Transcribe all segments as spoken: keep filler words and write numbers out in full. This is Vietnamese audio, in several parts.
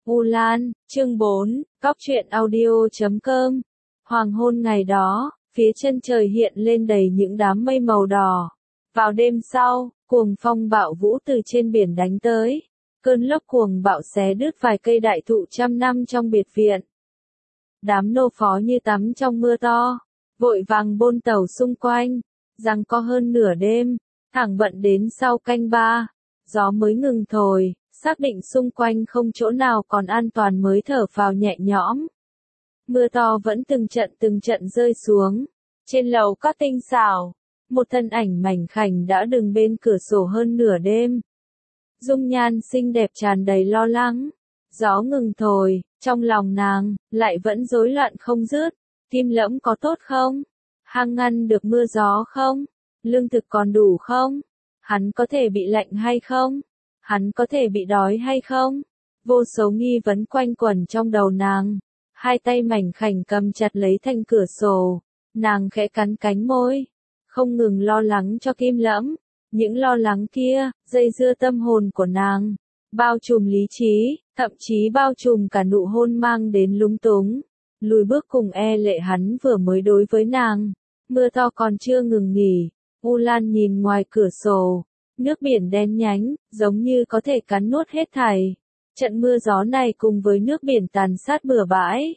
U Lan, chương bốn, cóc truyện audio chấm com. Hoàng hôn ngày đó, phía chân trời hiện lên đầy những đám mây màu đỏ. Vào đêm sau, cuồng phong bạo vũ từ trên biển đánh tới. Cơn lốc cuồng bạo xé đứt vài cây đại thụ trăm năm trong biệt viện. Đám nô phó như tắm trong mưa to, vội vàng bôn tàu xung quanh, giằng co hơn nửa đêm, thẳng bận đến sau canh ba. Gió mới ngừng thổi, xác định xung quanh không chỗ nào còn an toàn mới thở phào nhẹ nhõm. Mưa to vẫn từng trận từng trận rơi xuống. Trên lầu các tinh xảo, một thân ảnh mảnh khảnh đã đứng bên cửa sổ hơn nửa đêm. Dung nhan xinh đẹp tràn đầy lo lắng. Gió ngừng thổi, trong lòng nàng lại vẫn rối loạn không dứt. Tim Lẫm có tốt không? Hang ngăn được mưa gió không? Lương thực còn đủ không? Hắn có thể bị lạnh hay không? Hắn có thể bị đói hay không? Vô số nghi vấn quanh quẩn trong đầu nàng. Hai tay mảnh khảnh cầm chặt lấy thành cửa sổ. Nàng khẽ cắn cánh môi, không ngừng lo lắng cho Kim Lẫm. Những lo lắng kia, dây dưa tâm hồn của nàng, bao trùm lý trí, thậm chí bao trùm cả nụ hôn mang đến lúng túng. Lùi bước cùng e lệ hắn vừa mới đối với nàng. Mưa to còn chưa ngừng nghỉ, U Lan nhìn ngoài cửa sổ. Nước biển đen nhánh, giống như có thể cắn nuốt hết thảy. Trận mưa gió này cùng với nước biển tàn sát bừa bãi,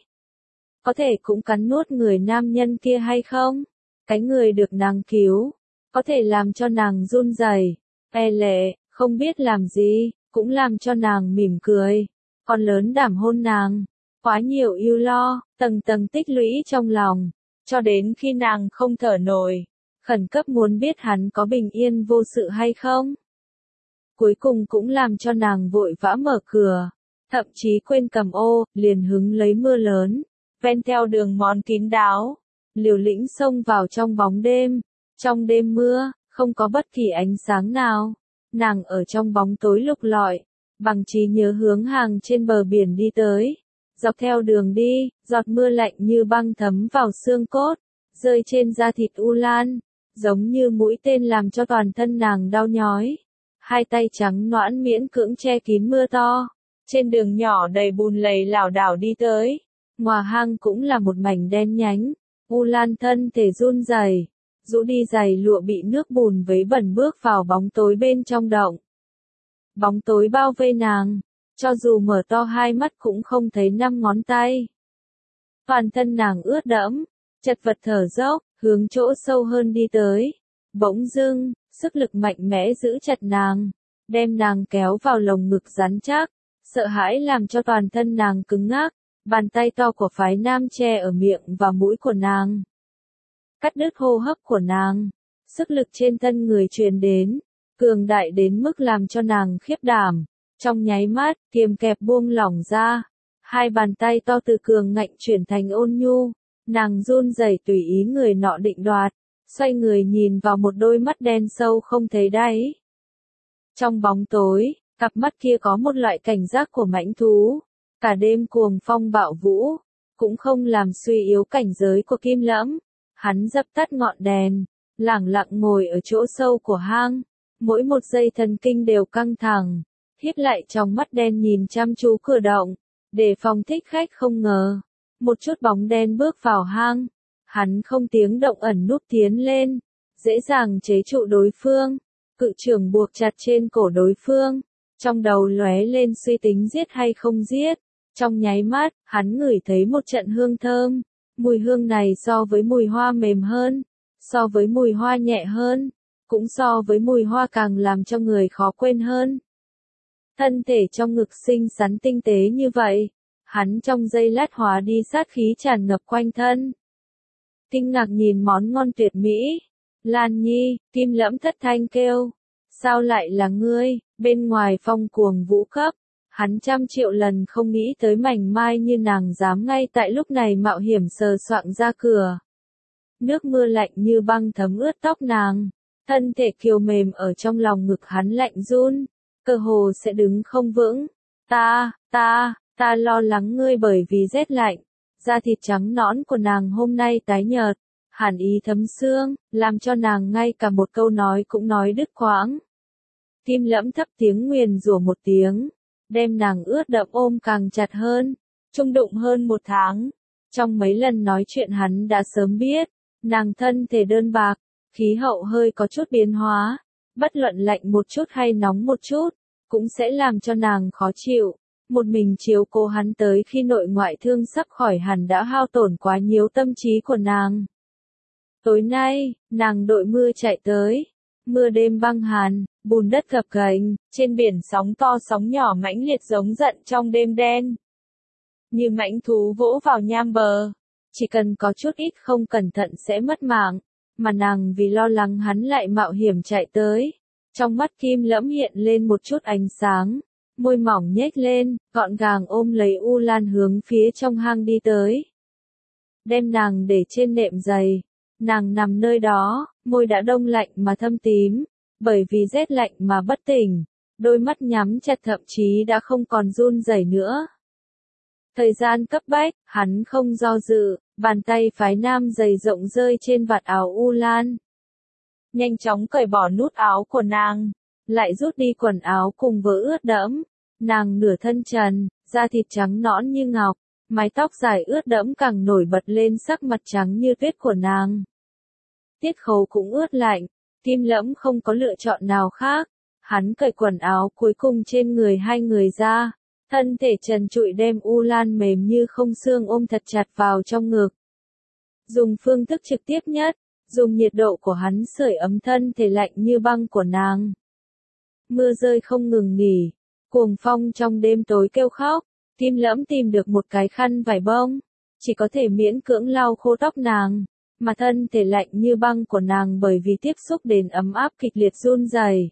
có thể cũng cắn nuốt người nam nhân kia hay không? Cái người được nàng cứu, có thể làm cho nàng run rẩy. E lệ, không biết làm gì, cũng làm cho nàng mỉm cười. Còn lớn đảm hôn nàng, quá nhiều ưu lo, tầng tầng tích lũy trong lòng, cho đến khi nàng không thở nổi. Khẩn cấp muốn biết hắn có bình yên vô sự hay không. Cuối cùng cũng làm cho nàng vội vã mở cửa, thậm chí quên cầm ô, liền hứng lấy mưa lớn, ven theo đường mòn kín đáo, liều lĩnh xông vào trong bóng đêm. Trong đêm mưa, không có bất kỳ ánh sáng nào, nàng ở trong bóng tối lục lọi, bằng trí nhớ hướng hàng trên bờ biển đi tới. Dọc theo đường đi, giọt mưa lạnh như băng thấm vào xương cốt, rơi trên da thịt U Lan, giống như mũi tên làm cho toàn thân nàng đau nhói. Hai tay trắng nõn miễn cưỡng che kín mưa to, trên đường nhỏ đầy bùn lầy lảo đảo đi tới. Ngoài hang cũng là một mảnh đen nhánh. U Lan thân thể run rẩy, rũ đi giày lụa bị nước bùn vấy bẩn bước vào bóng tối bên trong động. Bóng tối bao vây nàng, cho dù mở to hai mắt cũng không thấy năm ngón tay. Toàn thân nàng ướt đẫm, chật vật thở dốc, hướng chỗ sâu hơn đi tới. Bỗng dưng, sức lực mạnh mẽ giữ chặt nàng, đem nàng kéo vào lồng ngực rắn chắc. Sợ hãi làm cho toàn thân nàng cứng ngắc, bàn tay to của phái nam che ở miệng và mũi của nàng, cắt đứt hô hấp của nàng. Sức lực trên thân người truyền đến, cường đại đến mức làm cho nàng khiếp đảm. Trong nháy mắt, kiềm kẹp buông lỏng ra, hai bàn tay to từ cường ngạnh chuyển thành ôn nhu. Nàng run rẩy tùy ý người nọ định đoạt, xoay người nhìn vào một đôi mắt đen sâu không thấy đáy. Trong bóng tối, cặp mắt kia có một loại cảnh giác của mãnh thú. Cả đêm cuồng phong bạo vũ, cũng không làm suy yếu cảnh giới của Kim Lẫm. Hắn dập tắt ngọn đèn, lẳng lặng ngồi ở chỗ sâu của hang. Mỗi một giây thần kinh đều căng thẳng, híp lại trong mắt đen nhìn chăm chú cửa động, để phòng thích khách không ngờ. Một chút bóng đen bước vào hang, hắn không tiếng động ẩn núp tiến lên, dễ dàng chế trụ đối phương, cự trưởng buộc chặt trên cổ đối phương, trong đầu lóe lên suy tính giết hay không giết. Trong nháy mắt, hắn ngửi thấy một trận hương thơm, mùi hương này so với mùi hoa mềm hơn, so với mùi hoa nhẹ hơn, cũng so với mùi hoa càng làm cho người khó quên hơn. Thân thể trong ngực xinh xắn tinh tế như vậy, hắn trong giây lát hóa đi sát khí tràn ngập quanh thân. Kinh ngạc nhìn món ngon tuyệt mỹ. Lan Nhi, Kim Lẫm thất thanh kêu. Sao lại là ngươi? Bên ngoài phong cuồng vũ cấp, hắn trăm triệu lần không nghĩ tới mảnh mai như nàng dám ngay tại lúc này mạo hiểm sờ soạng ra cửa. Nước mưa lạnh như băng thấm ướt tóc nàng, thân thể kiều mềm ở trong lòng ngực hắn lạnh run, cơ hồ sẽ đứng không vững. Ta, ta, ta lo lắng ngươi bởi vì rét lạnh. Da thịt trắng nõn của nàng hôm nay tái nhợt, hàn ý thấm xương, làm cho nàng ngay cả một câu nói cũng nói đứt quãng. Kim Lẫm thấp tiếng nguyền rủa một tiếng, đem nàng ướt đẫm ôm càng chặt hơn, chung đụng hơn một tháng. Trong mấy lần nói chuyện hắn đã sớm biết, nàng thân thể đơn bạc, khí hậu hơi có chút biến hóa, bất luận lạnh một chút hay nóng một chút, cũng sẽ làm cho nàng khó chịu. Một mình chiếu cố hắn tới khi nội ngoại thương sắp khỏi hẳn đã hao tổn quá nhiều tâm trí của nàng. Tối nay, nàng đội mưa chạy tới. Mưa đêm băng hàn, bùn đất gập ghềnh, trên biển sóng to sóng nhỏ mãnh liệt giống giận trong đêm đen. Như mãnh thú vỗ vào nham bờ, chỉ cần có chút ít không cẩn thận sẽ mất mạng, mà nàng vì lo lắng hắn lại mạo hiểm chạy tới. Trong mắt Kim Lẫm hiện lên một chút ánh sáng, môi mỏng nhếch lên, gọn gàng ôm lấy U Lan hướng phía trong hang đi tới. Đem nàng để trên nệm giày, nàng nằm nơi đó, môi đã đông lạnh mà thâm tím, bởi vì rét lạnh mà bất tỉnh, đôi mắt nhắm chặt thậm chí đã không còn run rẩy nữa. Thời gian cấp bách, hắn không do dự, bàn tay phái nam dày rộng rơi trên vạt áo U Lan. Nhanh chóng cởi bỏ nút áo của nàng, lại rút đi quần áo cùng vớ ướt đẫm. Nàng nửa thân trần, da thịt trắng nõn như ngọc, mái tóc dài ướt đẫm càng nổi bật lên sắc mặt trắng như tuyết của nàng. Tiết Khấu cũng ướt lạnh, Kim Lẫm không có lựa chọn nào khác, hắn cởi quần áo cuối cùng trên người hai người ra, thân thể trần trụi đem U Lan mềm như không xương ôm thật chặt vào trong ngực. Dùng phương thức trực tiếp nhất, dùng nhiệt độ của hắn sưởi ấm thân thể lạnh như băng của nàng. Mưa rơi không ngừng nghỉ, cuồng phong trong đêm tối kêu khóc, Kim Lẫm tìm được một cái khăn vải bông, chỉ có thể miễn cưỡng lau khô tóc nàng, mà thân thể lạnh như băng của nàng bởi vì tiếp xúc đến ấm áp kịch liệt run rẩy.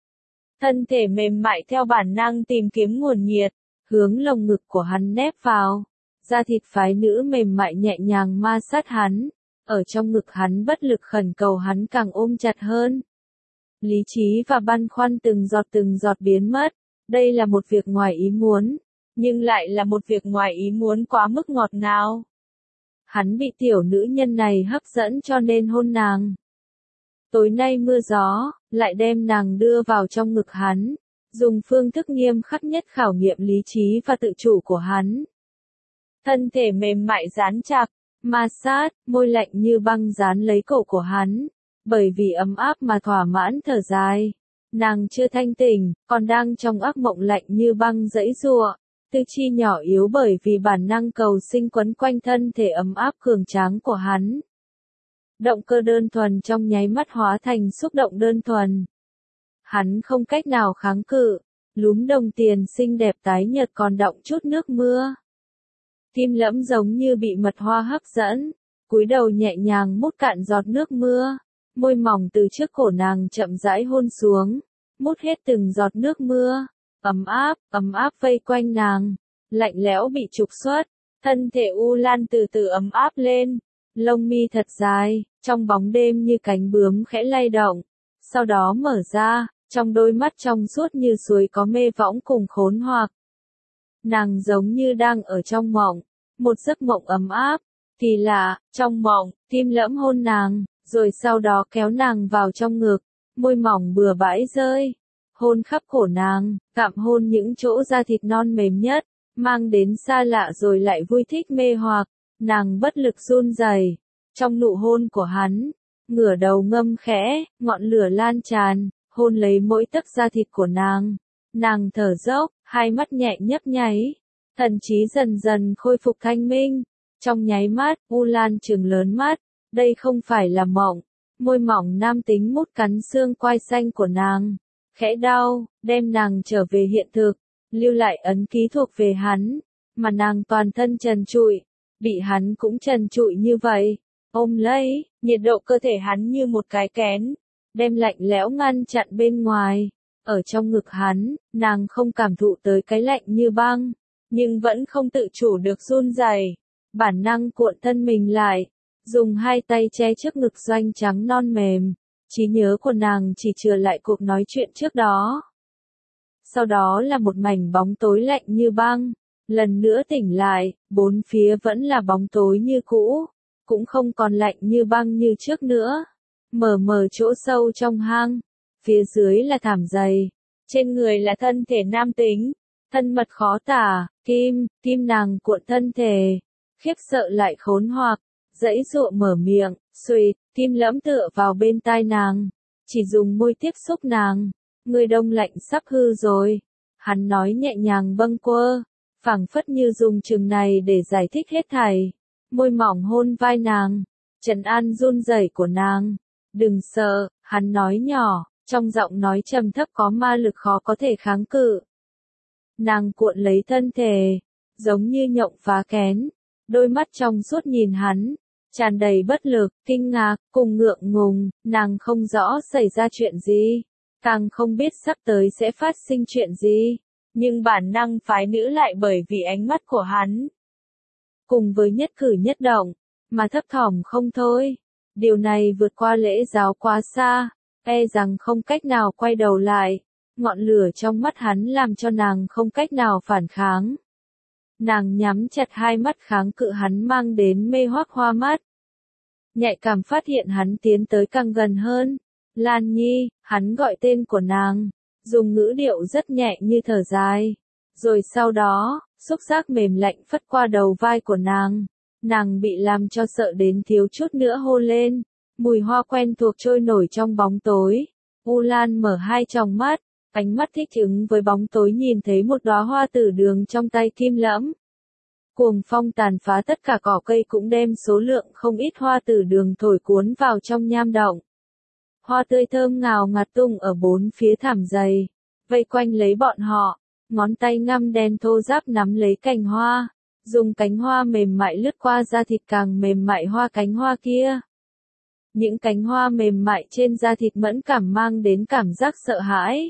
Thân thể mềm mại theo bản năng tìm kiếm nguồn nhiệt, hướng lồng ngực của hắn nép vào, da thịt phái nữ mềm mại nhẹ nhàng ma sát hắn, ở trong ngực hắn bất lực khẩn cầu hắn càng ôm chặt hơn. Lý trí và băn khoăn từng giọt từng giọt biến mất, đây là một việc ngoài ý muốn, nhưng lại là một việc ngoài ý muốn quá mức ngọt ngào. Hắn bị tiểu nữ nhân này hấp dẫn cho nên hôn nàng. Tối nay mưa gió, lại đem nàng đưa vào trong ngực hắn, dùng phương thức nghiêm khắc nhất khảo nghiệm lý trí và tự chủ của hắn. Thân thể mềm mại dán chặt, ma sát, môi lạnh như băng dán lấy cổ của hắn, bởi vì ấm áp mà thỏa mãn thở dài. Nàng chưa thanh tỉnh, còn đang trong ác mộng lạnh như băng giãy giụa, tư chi nhỏ yếu bởi vì bản năng cầu sinh quấn quanh thân thể ấm áp cường tráng của hắn. Động cơ đơn thuần trong nháy mắt hóa thành xúc động đơn thuần. Hắn không cách nào kháng cự, lúm đồng tiền xinh đẹp tái nhợt còn đọng chút nước mưa. Kim Lẫm giống như bị mật hoa hấp dẫn, cúi đầu nhẹ nhàng mút cạn giọt nước mưa, môi mỏng từ trước cổ nàng chậm rãi hôn xuống, mút hết từng giọt nước mưa, ấm áp, ấm áp vây quanh nàng, lạnh lẽo bị trục xuất, thân thể U Lan từ từ ấm áp lên, lông mi thật dài, trong bóng đêm như cánh bướm khẽ lay động, sau đó mở ra, trong đôi mắt trong suốt như suối có mê võng cùng khốn hoặc. Nàng giống như đang ở trong mộng, một giấc mộng ấm áp, kỳ lạ, trong mộng, Kim Lẫm hôn nàng, rồi sau đó kéo nàng vào trong ngực, môi mỏng bừa bãi rơi, hôn khắp cổ nàng, cạm hôn những chỗ da thịt non mềm nhất, mang đến xa lạ rồi lại vui thích mê hoặc, nàng bất lực run rẩy, trong nụ hôn của hắn, ngửa đầu ngâm khẽ, ngọn lửa lan tràn, hôn lấy mỗi tấc da thịt của nàng, nàng thở dốc, hai mắt nhẹ nhấp nháy, thần trí dần dần khôi phục thanh minh, trong nháy mắt, U Lan trừng lớn mắt, đây không phải là mộng, môi mỏng nam tính mút cắn xương quai xanh của nàng, khẽ đau, đem nàng trở về hiện thực, lưu lại ấn ký thuộc về hắn, mà nàng toàn thân trần trụi, bị hắn cũng trần trụi như vậy, ôm lấy, nhiệt độ cơ thể hắn như một cái kén, đem lạnh lẽo ngăn chặn bên ngoài, ở trong ngực hắn, nàng không cảm thụ tới cái lạnh như băng, nhưng vẫn không tự chủ được run rẩy, bản năng cuộn thân mình lại, dùng hai tay che trước ngực doanh trắng non mềm, trí nhớ của nàng chỉ chừa lại cuộc nói chuyện trước đó. Sau đó là một mảnh bóng tối lạnh như băng, lần nữa tỉnh lại, bốn phía vẫn là bóng tối như cũ, cũng không còn lạnh như băng như trước nữa. Mờ mờ chỗ sâu trong hang, phía dưới là thảm dày, trên người là thân thể nam tính, thân mật khó tả, Kim, Kim nàng cuộn thân thể, khiếp sợ lại khốn hoặc, giãy giụa mở miệng, suýt, Kim lẫm tựa vào bên tai nàng, chỉ dùng môi tiếp xúc nàng, người đông lạnh sắp hư rồi, hắn nói nhẹ nhàng bâng quơ, phảng phất như dùng chừng này để giải thích hết thảy, môi mỏng hôn vai nàng, trấn an run rẩy của nàng, đừng sợ, hắn nói nhỏ, trong giọng nói trầm thấp có ma lực khó có thể kháng cự. Nàng cuộn lấy thân thể, giống như nhộng phá kén, đôi mắt trong suốt nhìn hắn, tràn đầy bất lực, kinh ngạc, cùng ngượng ngùng, nàng không rõ xảy ra chuyện gì, càng không biết sắp tới sẽ phát sinh chuyện gì, nhưng bản năng phái nữ lại bởi vì ánh mắt của hắn, cùng với nhất cử nhất động, mà thấp thỏm không thôi. Điều này vượt qua lễ giáo quá xa, e rằng không cách nào quay đầu lại. Ngọn lửa trong mắt hắn làm cho nàng không cách nào phản kháng. Nàng nhắm chặt hai mắt kháng cự hắn mang đến mê hoác hoa mắt. Nhạy cảm phát hiện hắn tiến tới càng gần hơn. Lan Nhi, hắn gọi tên của nàng, dùng ngữ điệu rất nhẹ như thở dài. Rồi sau đó, xúc giác mềm lạnh phất qua đầu vai của nàng. Nàng bị làm cho sợ đến thiếu chút nữa hôn lên. Mùi hoa quen thuộc trôi nổi trong bóng tối. U Lan mở hai tròng mắt, ánh mắt thích ứng với bóng tối nhìn thấy một đóa hoa tử đường trong tay Kim Lẫm. Cuồng phong tàn phá tất cả cỏ cây cũng đem số lượng không ít hoa tử đường thổi cuốn vào trong nham động. Hoa tươi thơm ngào ngạt tung ở bốn phía thảm dày, vây quanh lấy bọn họ, ngón tay ngăm đen thô ráp nắm lấy cành hoa, dùng cánh hoa mềm mại lướt qua da thịt càng mềm mại hoa cánh hoa kia. Những cánh hoa mềm mại trên da thịt mẫn cảm mang đến cảm giác sợ hãi.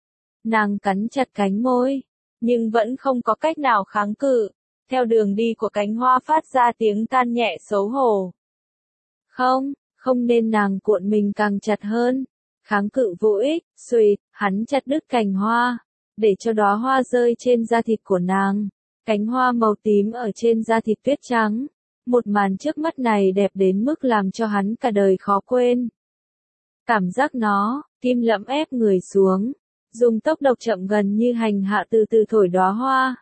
Nàng cắn chặt cánh môi, nhưng vẫn không có cách nào kháng cự, theo đường đi của cánh hoa phát ra tiếng than nhẹ xấu hổ. Không, không nên nàng cuộn mình càng chặt hơn, kháng cự vô ích, suýt, hắn chặt đứt cành hoa, để cho đóa hoa rơi trên da thịt của nàng, cánh hoa màu tím ở trên da thịt tuyết trắng. Một màn trước mắt này đẹp đến mức làm cho hắn cả đời khó quên. Cảm giác nó, Kim Lẫm ép người xuống, dùng tốc độ chậm gần như hành hạ từ từ thổi đóa hoa.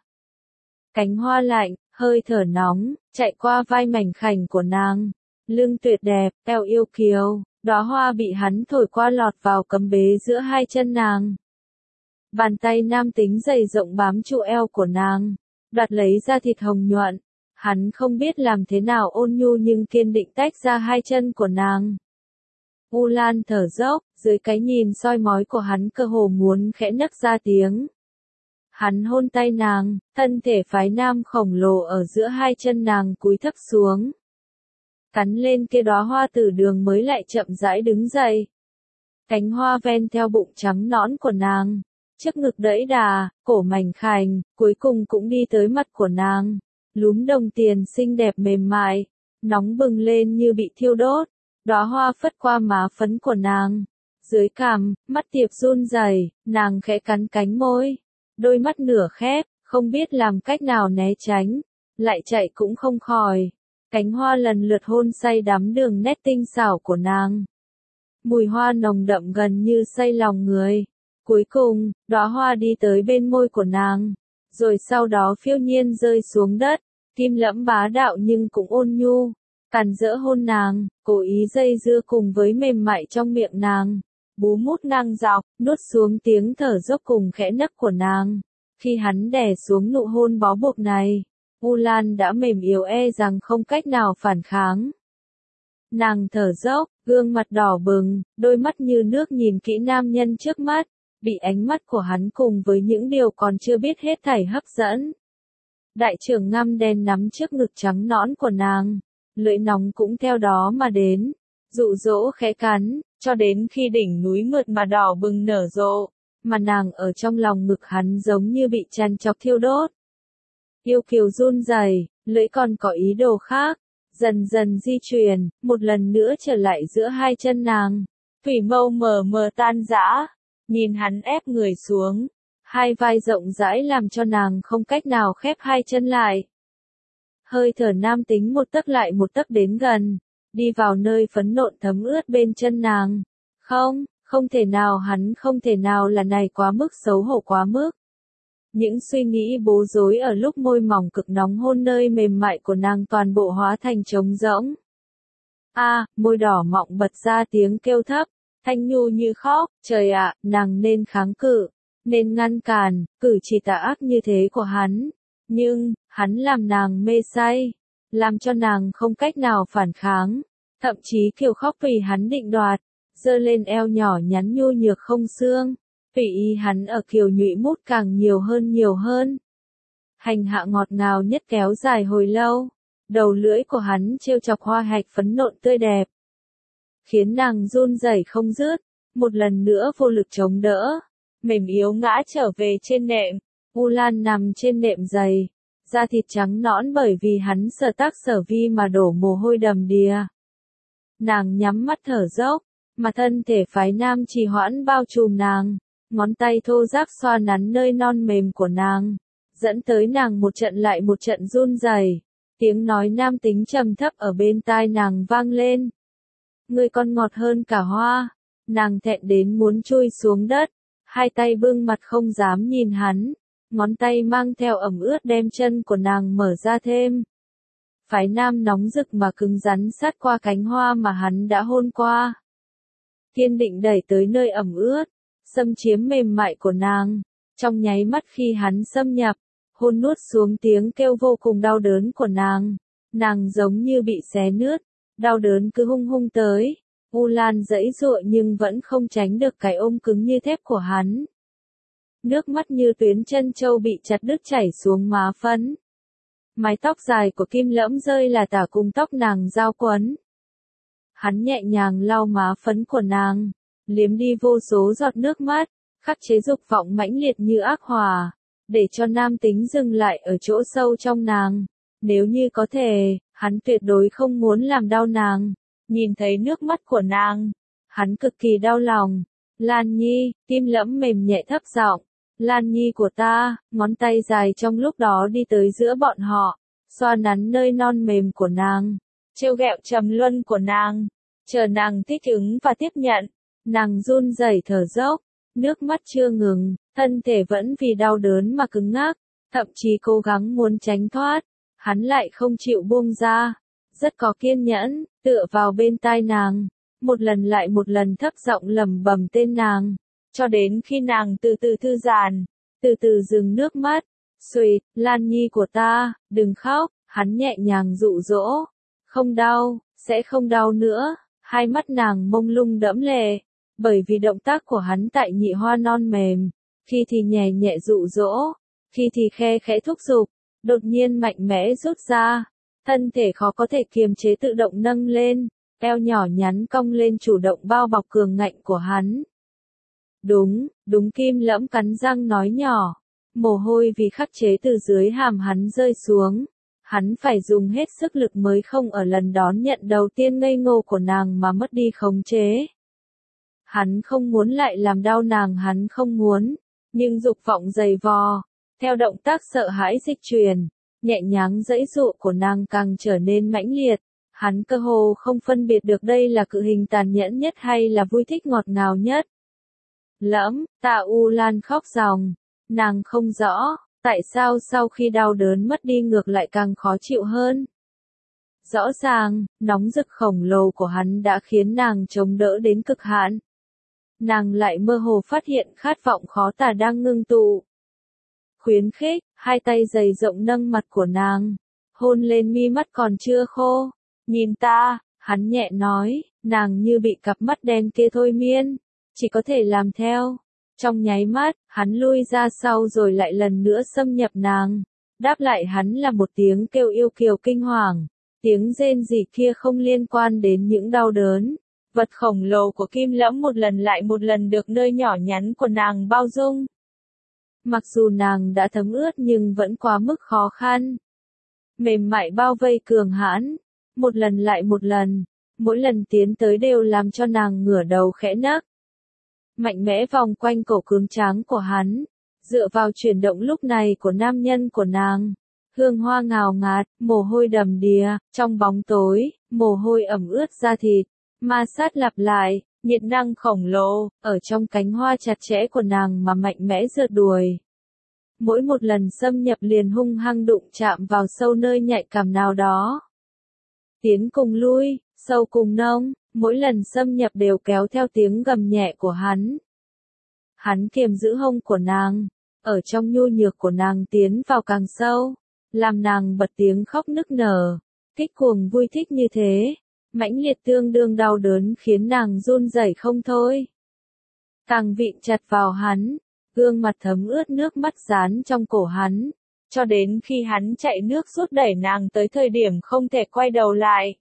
Cánh hoa lạnh, hơi thở nóng, chạy qua vai mảnh khảnh của nàng, lưng tuyệt đẹp, eo yêu kiều, đóa hoa bị hắn thổi qua lọt vào cấm bế giữa hai chân nàng. Bàn tay nam tính dày rộng bám trụ eo của nàng, đoạt lấy da thịt hồng nhuận. Hắn không biết làm thế nào ôn nhu nhưng kiên định tách ra hai chân của nàng. U Lan thở dốc, dưới cái nhìn soi mói của hắn cơ hồ muốn khẽ nấc ra tiếng. Hắn hôn tay nàng, thân thể phái nam khổng lồ ở giữa hai chân nàng cúi thấp xuống. Cắn lên kia đóa hoa tử đường mới lại chậm rãi đứng dậy. Cánh hoa ven theo bụng trắng nõn của nàng, trước ngực đẫy đà, cổ mảnh khảnh, cuối cùng cũng đi tới mặt của nàng. Lúm đồng tiền xinh đẹp mềm mại, nóng bừng lên như bị thiêu đốt, đóa hoa phất qua má phấn của nàng. Dưới cằm, mắt tiệp run rẩy, nàng khẽ cắn cánh môi, đôi mắt nửa khép, không biết làm cách nào né tránh, lại chạy cũng không khỏi. Cánh hoa lần lượt hôn say đắm đường nét tinh xảo của nàng. Mùi hoa nồng đậm gần như say lòng người. Cuối cùng, đóa hoa đi tới bên môi của nàng, rồi sau đó phiêu nhiên rơi xuống đất. Kim Lẫm bá đạo nhưng cũng ôn nhu, càn rỡ hôn nàng, cố ý dây dưa cùng với mềm mại trong miệng nàng, bú mút ngang dọc, nuốt xuống tiếng thở dốc cùng khẽ nấc của nàng. Khi hắn đè xuống nụ hôn bó buộc này, U Lan đã mềm yếu e rằng không cách nào phản kháng. Nàng thở dốc, gương mặt đỏ bừng, đôi mắt như nước nhìn kỹ nam nhân trước mắt, bị ánh mắt của hắn cùng với những điều còn chưa biết hết thảy hấp dẫn. Đại trưởng ngăm đen nắm trước ngực trắng nõn của nàng, lưỡi nóng cũng theo đó mà đến, dụ dỗ khẽ cắn, cho đến khi đỉnh núi mượt mà đỏ bừng nở rộ, mà nàng ở trong lòng ngực hắn giống như bị chằn chọc thiêu đốt. Yêu kiều run rẩy, lưỡi còn có ý đồ khác, dần dần di chuyển, một lần nữa trở lại giữa hai chân nàng. Thủy mâu mờ mờ tan rã, nhìn hắn ép người xuống. Hai vai rộng rãi làm cho nàng không cách nào khép hai chân lại. Hơi thở nam tính một tấc lại một tấc đến gần, đi vào nơi phấn nộn thấm ướt bên chân nàng. Không, không thể nào hắn không thể nào là này quá mức xấu hổ quá mức. Những suy nghĩ bối rối ở lúc môi mỏng cực nóng hôn nơi mềm mại của nàng toàn bộ hóa thành trống rỗng. A, à, môi đỏ mọng bật ra tiếng kêu thấp, thanh nhu như khóc, trời ạ, nàng nên kháng cự, nên ngăn cản, cử chỉ tà ác như thế của hắn. Nhưng, hắn làm nàng mê say, làm cho nàng không cách nào phản kháng, thậm chí kêu khóc vì hắn định đoạt, giơ lên eo nhỏ nhắn nhu nhược không xương, tùy ý hắn ở kiều nhụy mút càng nhiều hơn nhiều hơn. Hành hạ ngọt ngào nhất kéo dài hồi lâu, đầu lưỡi của hắn trêu chọc hoa hạch phấn nộn tươi đẹp, khiến nàng run rẩy không dứt, một lần nữa vô lực chống đỡ, mềm yếu ngã trở về trên nệm. U Lan nằm trên nệm dày, da thịt trắng nõn bởi vì hắn sở tác sở vi mà đổ mồ hôi đầm đìa. Nàng nhắm mắt thở dốc, mà thân thể phái nam trì hoãn bao trùm nàng, ngón tay thô ráp xoa nắn nơi non mềm của nàng, dẫn tới nàng một trận lại một trận run rẩy. Tiếng nói nam tính trầm thấp ở bên tai nàng vang lên. Người con ngọt hơn cả hoa. Nàng thẹn đến muốn chui xuống đất, hai tay bưng mặt không dám nhìn hắn, ngón tay mang theo ẩm ướt đem chân của nàng mở ra thêm. Phái nam nóng rực mà cứng rắn sát qua cánh hoa mà hắn đã hôn qua. Kiên định đẩy tới nơi ẩm ướt, xâm chiếm mềm mại của nàng, trong nháy mắt khi hắn xâm nhập, hôn nuốt xuống tiếng kêu vô cùng đau đớn của nàng, nàng giống như bị xé nứt, đau đớn cứ hung hung tới. U Lan giãy giụa nhưng vẫn không tránh được cái ôm cứng như thép của hắn. Nước mắt như tuyến chân châu bị chặt đứt chảy xuống má phấn. Mái tóc dài của Kim Lẫm rơi là tả cùng tóc nàng giao quấn. Hắn nhẹ nhàng lau má phấn của nàng, liếm đi vô số giọt nước mắt, khắc chế dục vọng mãnh liệt như ác hỏa, để cho nam tính dừng lại ở chỗ sâu trong nàng. Nếu như có thể, hắn tuyệt đối không muốn làm đau nàng. Nhìn thấy nước mắt của nàng, hắn cực kỳ đau lòng. Lan Nhi, Kim Lẫm mềm nhẹ thấp giọng, Lan Nhi của ta, ngón tay dài trong lúc đó đi tới giữa bọn họ, xoa nắn nơi non mềm của nàng, trêu ghẹo trầm luân của nàng, chờ nàng thích ứng và tiếp nhận. Nàng run rẩy thở dốc, nước mắt chưa ngừng, thân thể vẫn vì đau đớn mà cứng ngắc, thậm chí cố gắng muốn tránh thoát, hắn lại không chịu buông ra. Rất có kiên nhẫn, tựa vào bên tai nàng, một lần lại một lần thấp giọng lẩm bẩm tên nàng, cho đến khi nàng từ từ thư giãn, từ từ dừng nước mắt. Xuỵt, Lan Nhi của ta, đừng khóc, hắn nhẹ nhàng dụ dỗ, không đau, sẽ không đau nữa. Hai mắt nàng mông lung đẫm lệ, bởi vì động tác của hắn tại nhị hoa non mềm, khi thì nhẹ nhẹ dụ dỗ, khi thì khe khẽ thúc giục, đột nhiên mạnh mẽ rút ra. Thân thể khó có thể kiềm chế tự động nâng lên, eo nhỏ nhắn cong lên chủ động bao bọc cường ngạnh của hắn. Đúng, đúng, Kim Lẫm cắn răng nói nhỏ, mồ hôi vì khắc chế từ dưới hàm hắn rơi xuống. Hắn phải dùng hết sức lực mới không ở lần đón nhận đầu tiên ngây ngô của nàng mà mất đi khống chế. Hắn không muốn lại làm đau nàng, hắn không muốn, nhưng dục vọng dày vò, theo động tác sợ hãi dịch chuyển. Nhẹ nhàng giãy giụa của nàng càng trở nên mãnh liệt, hắn cơ hồ không phân biệt được đây là cự hình tàn nhẫn nhất hay là vui thích ngọt ngào nhất. Lẫm, Tạ U Lan khóc ròng, nàng không rõ, tại sao sau khi đau đớn mất đi ngược lại càng khó chịu hơn. Rõ ràng, nóng rực khổng lồ của hắn đã khiến nàng chống đỡ đến cực hạn. Nàng lại mơ hồ phát hiện khát vọng khó tả đang ngưng tụ. Khuyến khích, hai tay dày rộng nâng mặt của nàng, hôn lên mi mắt còn chưa khô. Nhìn ta, hắn nhẹ nói, nàng như bị cặp mắt đen kia thôi miên, chỉ có thể làm theo. Trong nháy mắt, hắn lui ra sau rồi lại lần nữa xâm nhập nàng. Đáp lại hắn là một tiếng kêu yêu kiều kinh hoàng, tiếng rên rỉ kia không liên quan đến những đau đớn. Vật khổng lồ của Kim Lẫm một lần lại một lần được nơi nhỏ nhắn của nàng bao dung. Mặc dù nàng đã thấm ướt nhưng vẫn quá mức khó khăn. Mềm mại bao vây cường hãn, một lần lại một lần, mỗi lần tiến tới đều làm cho nàng ngửa đầu khẽ nấc. Mạnh mẽ vòng quanh cổ cứng tráng của hắn, dựa vào chuyển động lúc này của nam nhân của nàng. Hương hoa ngào ngạt, mồ hôi đầm đìa, trong bóng tối, mồ hôi ẩm ướt da thịt, ma sát lặp lại. Nhiệt năng khổng lồ, ở trong cánh hoa chặt chẽ của nàng mà mạnh mẽ rượt đuổi. mỗi một lần xâm nhập liền hung hăng đụng chạm vào sâu nơi nhạy cảm nào đó. Tiến cùng lui, sâu cùng nông, mỗi lần xâm nhập đều kéo theo tiếng gầm nhẹ của hắn. Hắn kiềm giữ hông của nàng, ở trong nhu nhược của nàng tiến vào càng sâu, làm nàng bật tiếng khóc nức nở, kích cuồng vui thích như thế, mãnh liệt tương đương đau đớn khiến nàng run rẩy không thôi. Càng vịn chặt vào hắn, gương mặt thấm ướt nước mắt dán trong cổ hắn, cho đến khi hắn chạy nước rút đẩy nàng tới thời điểm không thể quay đầu lại.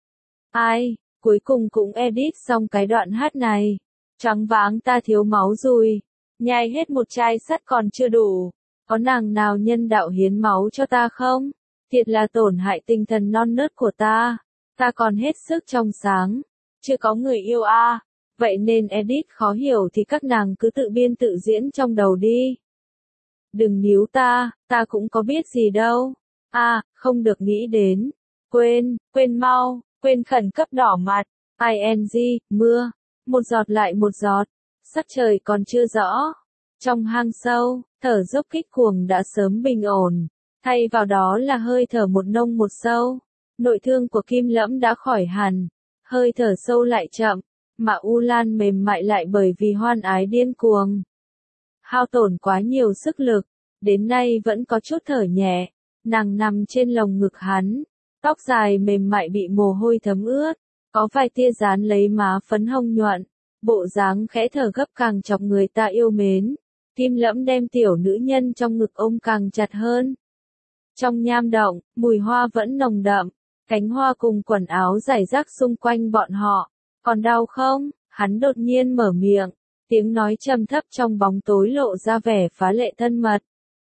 Ai, cuối cùng cũng edit xong cái đoạn hát này. Choáng váng ta thiếu máu rồi, nhai hết một chai sắt còn chưa đủ, có nàng nào nhân đạo hiến máu cho ta không? Thiệt là tổn hại tinh thần non nớt của ta, ta còn hết sức trong sáng, chưa có người yêu a. À. Vậy nên edit khó hiểu thì các nàng cứ tự biên tự diễn trong đầu đi. Đừng níu ta, ta cũng có biết gì đâu. A, à, không được nghĩ đến. Quên, quên mau, quên khẩn cấp đỏ mặt. ing, mưa. Một giọt lại một giọt. Sắc trời còn chưa rõ. Trong hang sâu, thở dốc kích cuồng đã sớm bình ổn. Thay vào đó là hơi thở một nông một sâu. Nội thương của Kim Lẫm đã khỏi hẳn. Hơi thở sâu lại chậm. Mà U Lan mềm mại lại bởi vì hoan ái điên cuồng. Hao tổn quá nhiều sức lực, đến nay vẫn có chút thở nhẹ, nàng nằm trên lồng ngực hắn, tóc dài mềm mại bị mồ hôi thấm ướt, có vài tia dán lấy má phấn hồng nhuận, bộ dáng khẽ thở gấp càng chọc người ta yêu mến. Kim Lẫm đem tiểu nữ nhân trong ngực ôm càng chặt hơn. Trong nham động, mùi hoa vẫn nồng đậm, cánh hoa cùng quần áo rải rác xung quanh bọn họ. Còn đau không? Hắn đột nhiên mở miệng, tiếng nói trầm thấp trong bóng tối lộ ra vẻ phá lệ thân mật.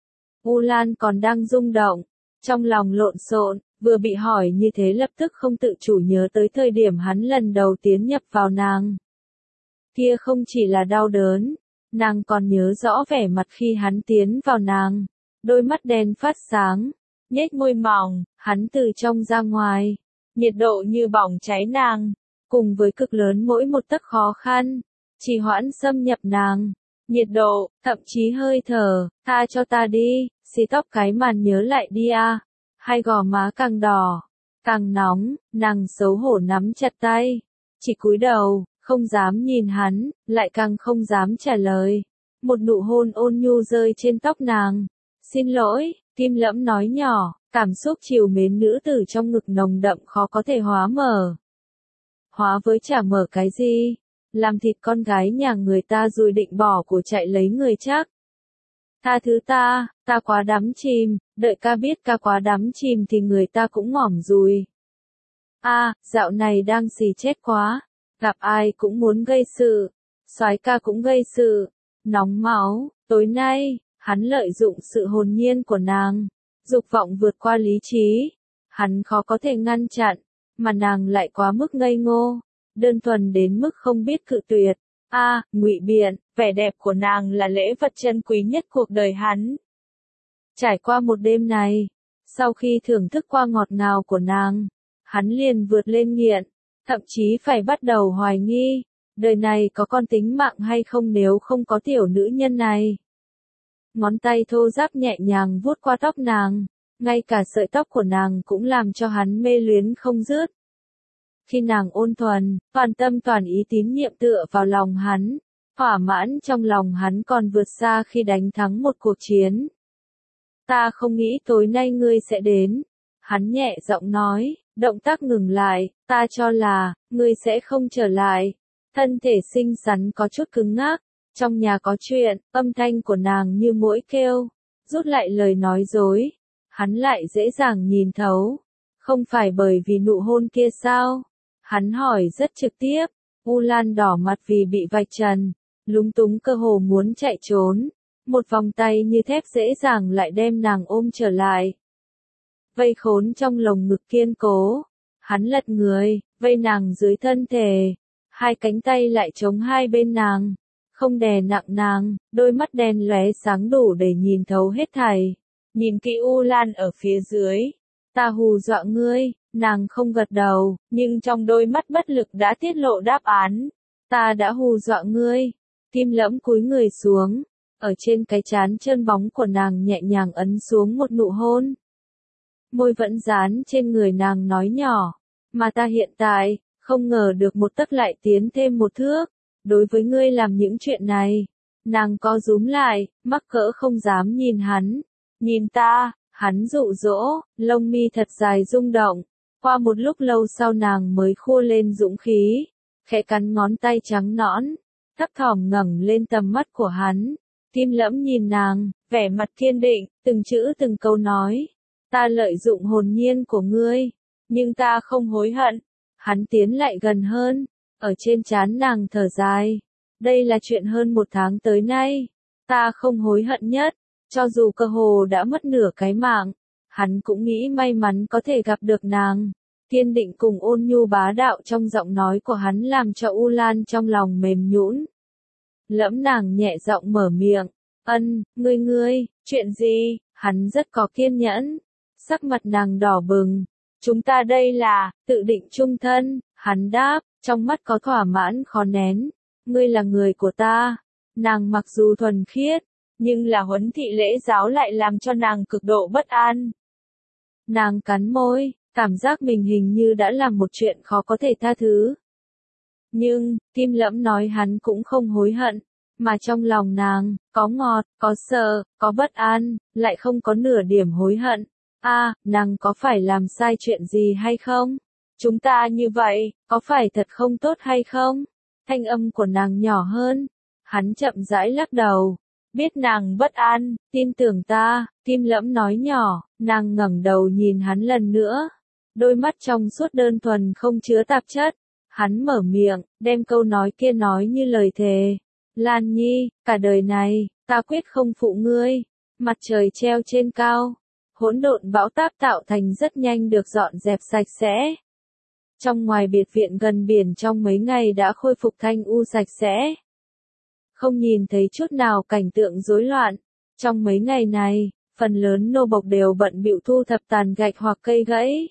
U Lan còn đang rung động, trong lòng lộn xộn, vừa bị hỏi như thế lập tức không tự chủ nhớ tới thời điểm hắn lần đầu tiến nhập vào nàng. Kia không chỉ là đau đớn, nàng còn nhớ rõ vẻ mặt khi hắn tiến vào nàng, đôi mắt đen phát sáng, nhếch môi mỏng, hắn từ trong ra ngoài, nhiệt độ như bỏng cháy nàng. Cùng với cực lớn mỗi một tấc khó khăn, trì hoãn xâm nhập nàng, nhiệt độ, thậm chí hơi thở, tha cho ta đi, xì tóc cái màn nhớ lại đi a. Hai gò má càng đỏ, càng nóng, nàng xấu hổ nắm chặt tay, chỉ cúi đầu, không dám nhìn hắn, lại càng không dám trả lời. Một nụ hôn ôn nhu rơi trên tóc nàng. Xin lỗi, Kim Lẫm nói nhỏ, cảm xúc trìu mến nữ tử trong ngực nồng đậm khó có thể hóa mở. Hóa với chả mở cái gì, làm thịt con gái nhà người ta rồi định bỏ của chạy lấy người chắc. Tha thứ ta, ta quá đắm chìm, đợi ca biết ca quá đắm chìm thì người ta cũng ngỏm rồi. A, à, dạo này đang xì chết quá, gặp ai cũng muốn gây sự, soái ca cũng gây sự, nóng máu, tối nay, hắn lợi dụng sự hồn nhiên của nàng, dục vọng vượt qua lý trí, hắn khó có thể ngăn chặn. Mà nàng lại quá mức ngây ngô, đơn thuần đến mức không biết cự tuyệt. A, à, ngụy biện, vẻ đẹp của nàng là lễ vật chân quý nhất cuộc đời hắn. Trải qua một đêm này, sau khi thưởng thức qua ngọt ngào của nàng, hắn liền vượt lên nghiện, thậm chí phải bắt đầu hoài nghi, đời này có con tính mạng hay không nếu không có tiểu nữ nhân này. Ngón tay thô ráp nhẹ nhàng vuốt qua tóc nàng. Ngay cả sợi tóc của nàng cũng làm cho hắn mê luyến không dứt. Khi nàng ôn thuần, toàn tâm toàn ý tín nhiệm tựa vào lòng hắn, thỏa mãn trong lòng hắn còn vượt xa khi đánh thắng một cuộc chiến. Ta không nghĩ tối nay ngươi sẽ đến. Hắn nhẹ giọng nói, động tác ngừng lại, ta cho là, ngươi sẽ không trở lại. Thân thể xinh xắn có chút cứng ngắc, trong nhà có chuyện, âm thanh của nàng như mũi kêu, rút lại lời nói dối. Hắn lại dễ dàng nhìn thấu. Không phải bởi vì nụ hôn kia sao? Hắn hỏi rất trực tiếp. U Lan đỏ mặt vì bị vạch trần, lúng túng cơ hồ muốn chạy trốn. Một vòng tay như thép dễ dàng lại đem nàng ôm trở lại. Vây khốn trong lồng ngực kiên cố. Hắn lật người, vây nàng dưới thân thể. Hai cánh tay lại chống hai bên nàng. Không đè nặng nàng, đôi mắt đen lóe sáng đủ để nhìn thấu hết thảy. Nhìn kỹ U Lan ở phía dưới. Ta hù dọa ngươi, nàng không gật đầu, nhưng trong đôi mắt bất lực đã tiết lộ đáp án. Ta đã hù dọa ngươi. Kim Lẫm cúi người xuống, ở trên cái trán trơn bóng của nàng nhẹ nhàng ấn xuống một nụ hôn. Môi vẫn dán trên người nàng nói nhỏ, mà ta hiện tại, không ngờ được một tấc lại tiến thêm một thước, đối với ngươi làm những chuyện này. Nàng co rúm lại, mắc cỡ không dám nhìn hắn. Nhìn ta, hắn dụ dỗ, lông mi thật dài rung động. Qua một lúc lâu sau nàng mới khua lên dũng khí, khẽ cắn ngón tay trắng nõn, thấp thỏm ngẩng lên tầm mắt của hắn. Kim Lẫm nhìn nàng, vẻ mặt kiên định, từng chữ từng câu nói. Ta lợi dụng hồn nhiên của ngươi, nhưng ta không hối hận. Hắn tiến lại gần hơn, ở trên trán nàng thở dài. Đây là chuyện hơn một tháng tới nay, ta không hối hận nhất, cho dù cơ hồ đã mất nửa cái mạng, hắn cũng nghĩ may mắn có thể gặp được nàng. Kiên định cùng ôn nhu bá đạo trong giọng nói của hắn làm cho U Lan trong lòng mềm nhũn. Lẫm nàng nhẹ giọng mở miệng, ân, ngươi ngươi, chuyện gì, hắn rất có kiên nhẫn. Sắc mặt nàng đỏ bừng, chúng ta đây là, tự định chung thân, hắn đáp, trong mắt có thỏa mãn khó nén. Ngươi là người của ta. Nàng mặc dù thuần khiết, nhưng là huấn thị lễ giáo lại làm cho nàng cực độ bất an. Nàng cắn môi, cảm giác mình hình như đã làm một chuyện khó có thể tha thứ. Nhưng, Kim Lẫm nói hắn cũng không hối hận, mà trong lòng nàng, có ngọt, có sợ, có bất an, lại không có nửa điểm hối hận. A, à, nàng có phải làm sai chuyện gì hay không? Chúng ta như vậy, có phải thật không tốt hay không? Thanh âm của nàng nhỏ hơn. Hắn chậm rãi lắc đầu. Biết nàng bất an, tin tưởng ta, Kim Lẫm nói nhỏ, nàng ngẩng đầu nhìn hắn lần nữa. Đôi mắt trong suốt đơn thuần không chứa tạp chất. Hắn mở miệng, đem câu nói kia nói như lời thề. Lan Nhi, cả đời này, ta quyết không phụ ngươi. Mặt trời treo trên cao. Hỗn độn bão táp tạo thành rất nhanh được dọn dẹp sạch sẽ. Trong ngoài biệt viện gần biển trong mấy ngày đã khôi phục thanh u sạch sẽ. Không nhìn thấy chút nào cảnh tượng rối loạn. Trong mấy ngày này, phần lớn nô bộc đều bận bịu thu thập tàn gạch hoặc cây gãy.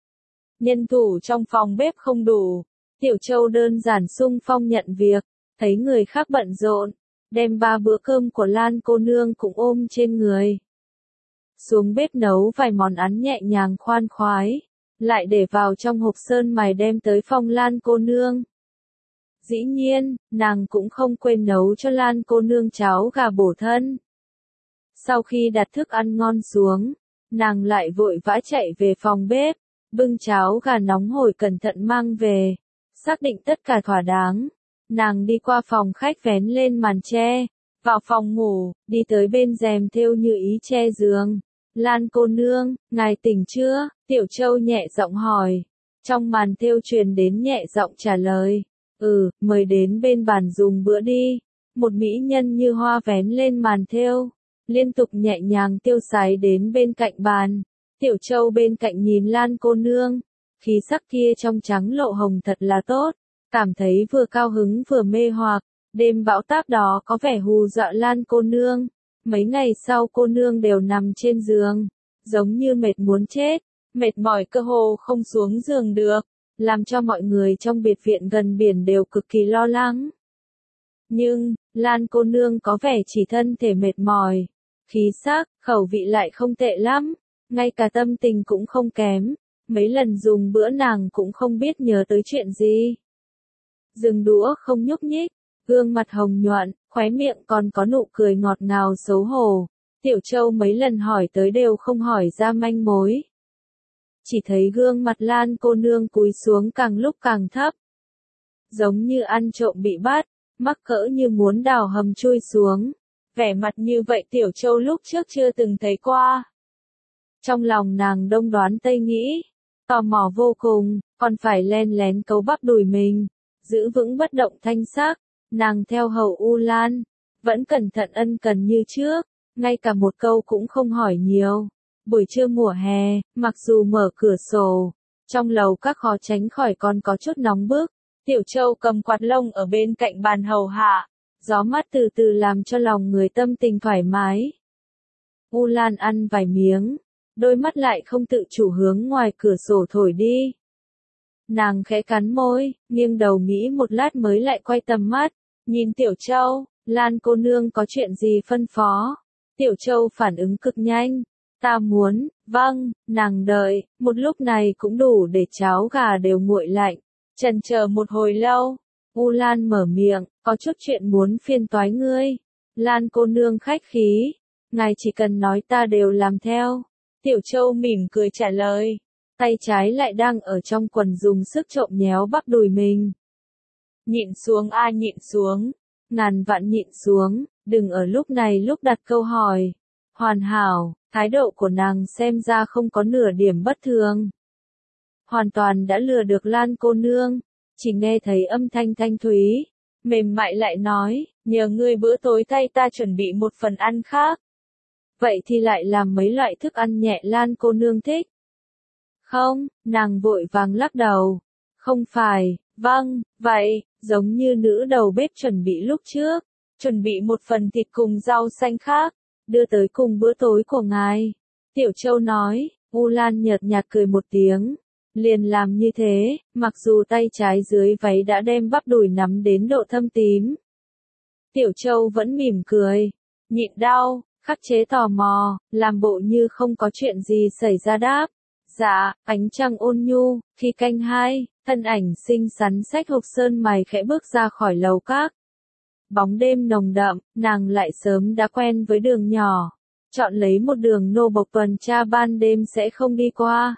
Nhân thủ trong phòng bếp không đủ. Tiểu Châu đơn giản sung phong nhận việc, thấy người khác bận rộn, đem ba bữa cơm của Lan cô nương cũng ôm trên người. Xuống bếp nấu vài món ăn nhẹ nhàng khoan khoái, lại để vào trong hộp sơn mài đem tới phòng Lan cô nương. Dĩ nhiên, nàng cũng không quên nấu cho Lan cô nương cháo gà bổ thân. Sau khi đặt thức ăn ngon xuống, nàng lại vội vã chạy về phòng bếp, bưng cháo gà nóng hổi cẩn thận mang về, xác định tất cả thỏa đáng. Nàng đi qua phòng khách vén lên màn che, vào phòng ngủ, đi tới bên rèm thêu như ý che giường. Lan cô nương, ngài tỉnh chưa? Tiểu Châu nhẹ giọng hỏi. Trong màn thêu truyền đến nhẹ giọng trả lời. Ừ, mời đến bên bàn dùng bữa đi. Một mỹ nhân như hoa vén lên màn thêu, liên tục nhẹ nhàng tiêu sái đến bên cạnh bàn. Tiểu Châu bên cạnh nhìn Lan cô nương, khí sắc kia trong trắng lộ hồng thật là tốt, cảm thấy vừa cao hứng vừa mê hoặc. Đêm bão táp đó có vẻ hù dọa Lan cô nương. Mấy ngày sau cô nương đều nằm trên giường, giống như mệt muốn chết, mệt mỏi cơ hồ không xuống giường được, làm cho mọi người trong biệt viện gần biển đều cực kỳ lo lắng. Nhưng, Lan cô nương có vẻ chỉ thân thể mệt mỏi, khí sắc, khẩu vị lại không tệ lắm, ngay cả tâm tình cũng không kém, mấy lần dùng bữa nàng cũng không biết nhớ tới chuyện gì. Dừng đũa không nhúc nhích, gương mặt hồng nhuận, khóe miệng còn có nụ cười ngọt ngào xấu hổ. Tiểu Châu mấy lần hỏi tới đều không hỏi ra manh mối. Chỉ thấy gương mặt Lan cô nương cúi xuống càng lúc càng thấp. Giống như ăn trộm bị bắt, mắc cỡ như muốn đào hầm chui xuống. Vẻ mặt như vậy Tiểu Châu lúc trước chưa từng thấy qua. Trong lòng nàng đông đoán tây nghĩ, tò mò vô cùng, còn phải len lén cấu bắp đùi mình, giữ vững bất động thanh sắc. Nàng theo hầu U Lan, vẫn cẩn thận ân cần như trước, ngay cả một câu cũng không hỏi nhiều. Buổi trưa mùa hè, mặc dù mở cửa sổ, trong lầu các khó tránh khỏi còn có chút nóng bức. Tiểu Châu cầm quạt lông ở bên cạnh bàn hầu hạ, gió mát từ từ làm cho lòng người tâm tình thoải mái. U Lan ăn vài miếng, đôi mắt lại không tự chủ hướng ngoài cửa sổ thổi đi. Nàng khẽ cắn môi, nghiêng đầu nghĩ một lát mới lại quay tầm mắt, nhìn Tiểu Châu, Lan cô nương có chuyện gì phân phó? Tiểu Châu phản ứng cực nhanh. Ta muốn, vâng, nàng đợi, một lúc này cũng đủ để cháo gà đều nguội lạnh. Chần chờ một hồi lâu, U Lan mở miệng, có chút chuyện muốn phiền toái ngươi. Lan cô nương khách khí, ngài chỉ cần nói ta đều làm theo. Tiểu Châu mỉm cười trả lời, tay trái lại đang ở trong quần dùng sức trộm nhéo bắp đùi mình. Nhịn xuống a nhịn xuống, ngàn vạn nhịn xuống, đừng ở lúc này lúc đặt câu hỏi. Hoàn hảo, thái độ của nàng xem ra không có nửa điểm bất thường. Hoàn toàn đã lừa được Lan cô nương, chỉ nghe thấy âm thanh thanh thúy, mềm mại lại nói, nhờ ngươi bữa tối thay ta chuẩn bị một phần ăn khác. Vậy thì lại làm mấy loại thức ăn nhẹ Lan cô nương thích. Không, nàng vội vàng lắc đầu. Không phải, vâng, vậy, giống như nữ đầu bếp chuẩn bị lúc trước, chuẩn bị một phần thịt cùng rau xanh khác, đưa tới cùng bữa tối của ngài. Tiểu Châu nói, U Lan nhợt nhạt cười một tiếng. Liền làm như thế, mặc dù tay trái dưới váy đã đem bắp đùi nắm đến độ thâm tím. Tiểu Châu vẫn mỉm cười, nhịn đau, khắc chế tò mò, làm bộ như không có chuyện gì xảy ra đáp. Dạ, ánh trăng ôn nhu, khi canh hai, thân ảnh xinh xắn xách hộp sơn mày khẽ bước ra khỏi lầu các. Bóng đêm nồng đậm, nàng lại sớm đã quen với đường nhỏ, chọn lấy một đường nô bộc tuần tra ban đêm sẽ không đi qua.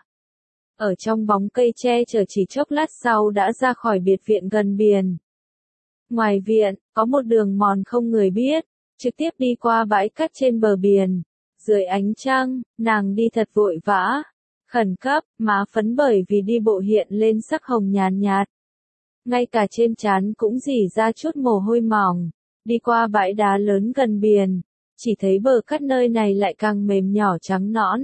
Ở trong bóng cây che chở chỉ chốc lát sau đã ra khỏi biệt viện gần biển. Ngoài viện, có một đường mòn không người biết, trực tiếp đi qua bãi cát trên bờ biển. Dưới ánh trăng, nàng đi thật vội vã, khẩn cấp, má phấn bởi vì đi bộ hiện lên sắc hồng nhàn nhạt. Ngay cả trên trán cũng rỉ ra chút mồ hôi mỏng. Đi qua bãi đá lớn gần biển, chỉ thấy bờ cát nơi này lại càng mềm nhỏ trắng nõn.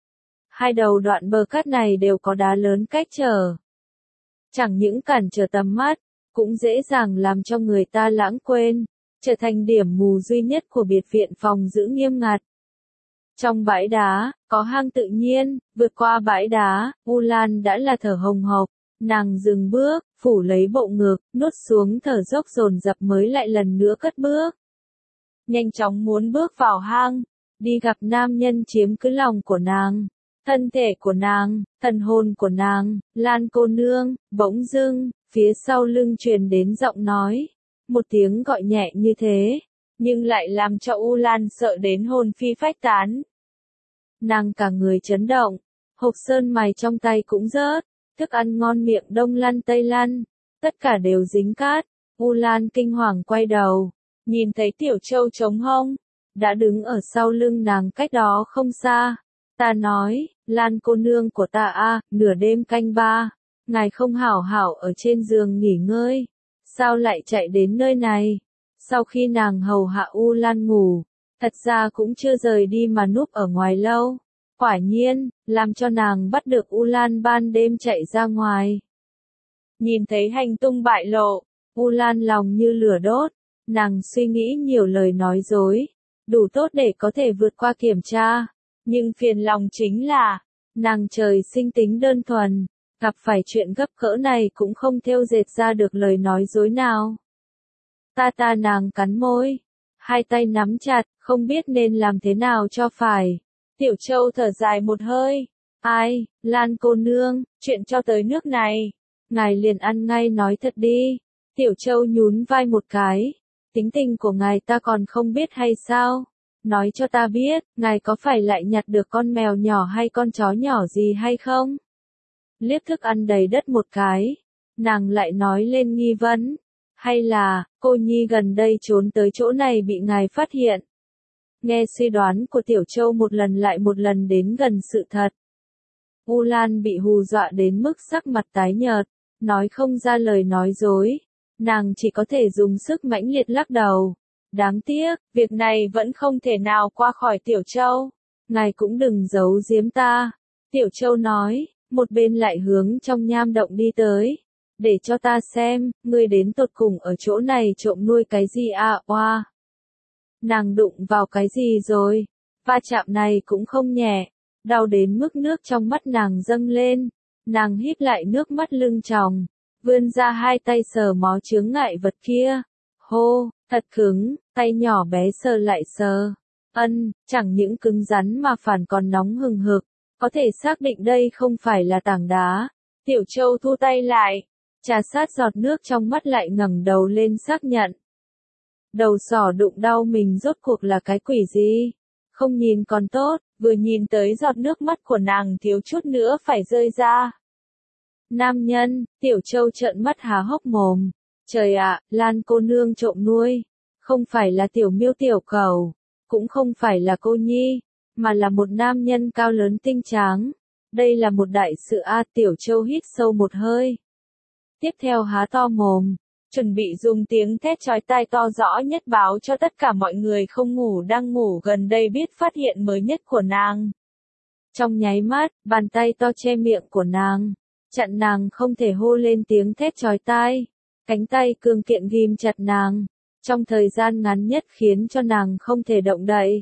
Hai đầu đoạn bờ cát này đều có đá lớn cách trở. Chẳng những cản trở tầm mắt, cũng dễ dàng làm cho người ta lãng quên, trở thành điểm mù duy nhất của biệt viện phòng giữ nghiêm ngặt. Trong bãi đá, có hang tự nhiên, vượt qua bãi đá, U Lan đã là thở hồng hộc, nàng dừng bước, phủ lấy bộ ngực, nuốt xuống thở dốc dồn dập mới lại lần nữa cất bước. Nhanh chóng muốn bước vào hang, đi gặp nam nhân chiếm cứ lòng của nàng. Thân thể của nàng, thần hồn của nàng, Lan cô nương, bỗng dưng, phía sau lưng truyền đến giọng nói. Một tiếng gọi nhẹ như thế, nhưng lại làm cho U Lan sợ đến hồn phi phách tán. Nàng cả người chấn động, hộp sơn mày trong tay cũng rớt, thức ăn ngon miệng đông lăn tây lăn, tất cả đều dính cát. U Lan kinh hoàng quay đầu, nhìn thấy Tiểu Châu trống hông, đã đứng ở sau lưng nàng cách đó không xa. Ta nói, Lan cô nương của ta a, nửa đêm canh ba, ngài không hảo hảo ở trên giường nghỉ ngơi, sao lại chạy đến nơi này? Sau khi nàng hầu hạ U Lan ngủ, thật ra cũng chưa rời đi mà núp ở ngoài lâu. Quả nhiên, làm cho nàng bắt được U Lan ban đêm chạy ra ngoài. Nhìn thấy hành tung bại lộ, U Lan lòng như lửa đốt, nàng suy nghĩ nhiều lời nói dối, đủ tốt để có thể vượt qua kiểm tra. Nhưng phiền lòng chính là, nàng trời sinh tính đơn thuần, gặp phải chuyện gấp cỡ này cũng không thêu dệt ra được lời nói dối nào. Ta ta nàng cắn môi, hai tay nắm chặt, không biết nên làm thế nào cho phải. Tiểu Châu thở dài một hơi, ai, Lan cô nương, chuyện cho tới nước này, ngài liền ăn ngay nói thật đi. Tiểu Châu nhún vai một cái, tính tình của ngài ta còn không biết hay sao? Nói cho ta biết, ngài có phải lại nhặt được con mèo nhỏ hay con chó nhỏ gì hay không? Liếc thức ăn đầy đất một cái, nàng lại nói lên nghi vấn. Hay là, cô Nhi gần đây trốn tới chỗ này bị ngài phát hiện? Nghe suy đoán của Tiểu Châu một lần lại một lần đến gần sự thật. U Lan bị hù dọa đến mức sắc mặt tái nhợt, nói không ra lời nói dối. Nàng chỉ có thể dùng sức mãnh liệt lắc đầu. Đáng tiếc, việc này vẫn không thể nào qua khỏi Tiểu Châu. Ngài cũng đừng giấu giếm ta. Tiểu Châu nói, một bên lại hướng trong nham động đi tới. Để cho ta xem, ngươi đến tột cùng ở chỗ này trộm nuôi cái gì à, oa. Nàng đụng vào cái gì rồi? Va chạm này cũng không nhẹ. Đau đến mức nước trong mắt nàng dâng lên. Nàng hít lại nước mắt lưng tròng. Vươn ra hai tay sờ mó chướng ngại vật kia. khô, thật cứng, tay nhỏ bé sờ lại sờ. Ân, chẳng những cứng rắn mà phản còn nóng hừng hực, có thể xác định đây không phải là tảng đá. Tiểu Châu thu tay lại, trà sát giọt nước trong mắt lại ngẩng đầu lên xác nhận. Đầu sỏ đụng đau mình rốt cuộc là cái quỷ gì? Không nhìn còn tốt, vừa nhìn tới giọt nước mắt của nàng thiếu chút nữa phải rơi ra. Nam nhân, Tiểu Châu trợn mắt há hốc mồm. Trời ạ, Lan cô nương trộm nuôi. Không phải là tiểu miêu tiểu cầu, cũng không phải là cô nhi, mà là một nam nhân cao lớn tinh tráng. Đây là một đại sự a. Tiểu Châu hít sâu một hơi. Tiếp theo há to mồm, chuẩn bị dùng tiếng thét chói tai to rõ nhất báo cho tất cả mọi người không ngủ đang ngủ gần đây biết phát hiện mới nhất của nàng. Trong nháy mắt, bàn tay to che miệng của nàng, chặn nàng không thể hô lên tiếng thét chói tai. Cánh tay cường kiện ghim chặt nàng, trong thời gian ngắn nhất khiến cho nàng không thể động đậy.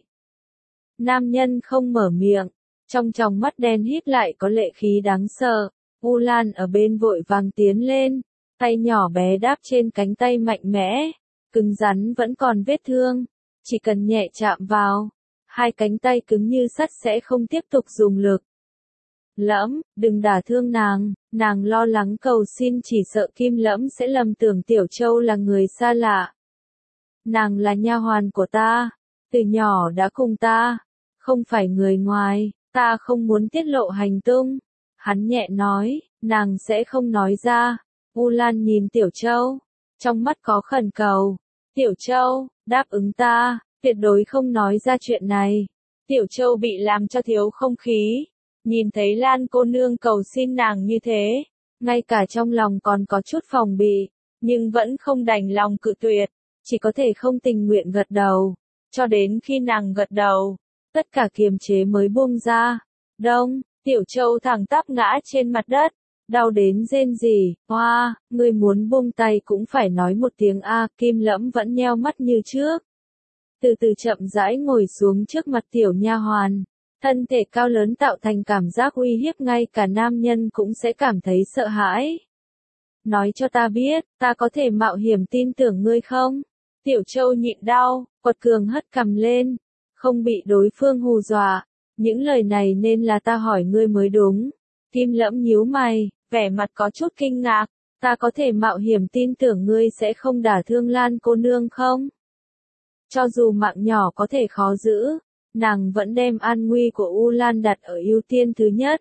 Nam nhân không mở miệng, trong tròng mắt đen híp lại có lệ khí đáng sợ. U Lan ở bên vội vàng tiến lên, tay nhỏ bé đáp trên cánh tay mạnh mẽ, cứng rắn vẫn còn vết thương, chỉ cần nhẹ chạm vào, hai cánh tay cứng như sắt sẽ không tiếp tục dùng lực. Lẫm, đừng đả thương nàng, nàng lo lắng cầu xin chỉ sợ Kim Lẫm sẽ lầm tưởng Tiểu Châu là người xa lạ. Nàng là nha hoàn của ta, từ nhỏ đã cùng ta, không phải người ngoài, ta không muốn tiết lộ hành tung. Hắn nhẹ nói, nàng sẽ không nói ra. U Lan nhìn Tiểu Châu, trong mắt có khẩn cầu. Tiểu Châu, đáp ứng ta, tuyệt đối không nói ra chuyện này. Tiểu Châu bị làm cho thiếu không khí. Nhìn thấy Lan cô nương cầu xin nàng như thế, ngay cả trong lòng còn có chút phòng bị, nhưng vẫn không đành lòng cự tuyệt, chỉ có thể không tình nguyện gật đầu. Cho đến khi nàng gật đầu, tất cả kiềm chế mới buông ra. Đông, Tiểu Châu thẳng tắp ngã trên mặt đất, đau đến rên rỉ. Hoa, ngươi muốn buông tay cũng phải nói một tiếng a. Kim Lẫm vẫn nheo mắt như trước, từ từ chậm rãi ngồi xuống trước mặt tiểu nha hoàn. Thân thể cao lớn tạo thành cảm giác uy hiếp ngay cả nam nhân cũng sẽ cảm thấy sợ hãi. Nói cho ta biết, ta có thể mạo hiểm tin tưởng ngươi không? Tiểu Châu nhịn đau, quật cường hất cằm lên, không bị đối phương hù dọa. Những lời này nên là ta hỏi ngươi mới đúng. Kim Lẫm nhíu mày, vẻ mặt có chút kinh ngạc. Ta có thể mạo hiểm tin tưởng ngươi sẽ không đả thương Lan cô nương không? Cho dù mạng nhỏ có thể khó giữ, nàng vẫn đem an nguy của U Lan đặt ở ưu tiên thứ nhất.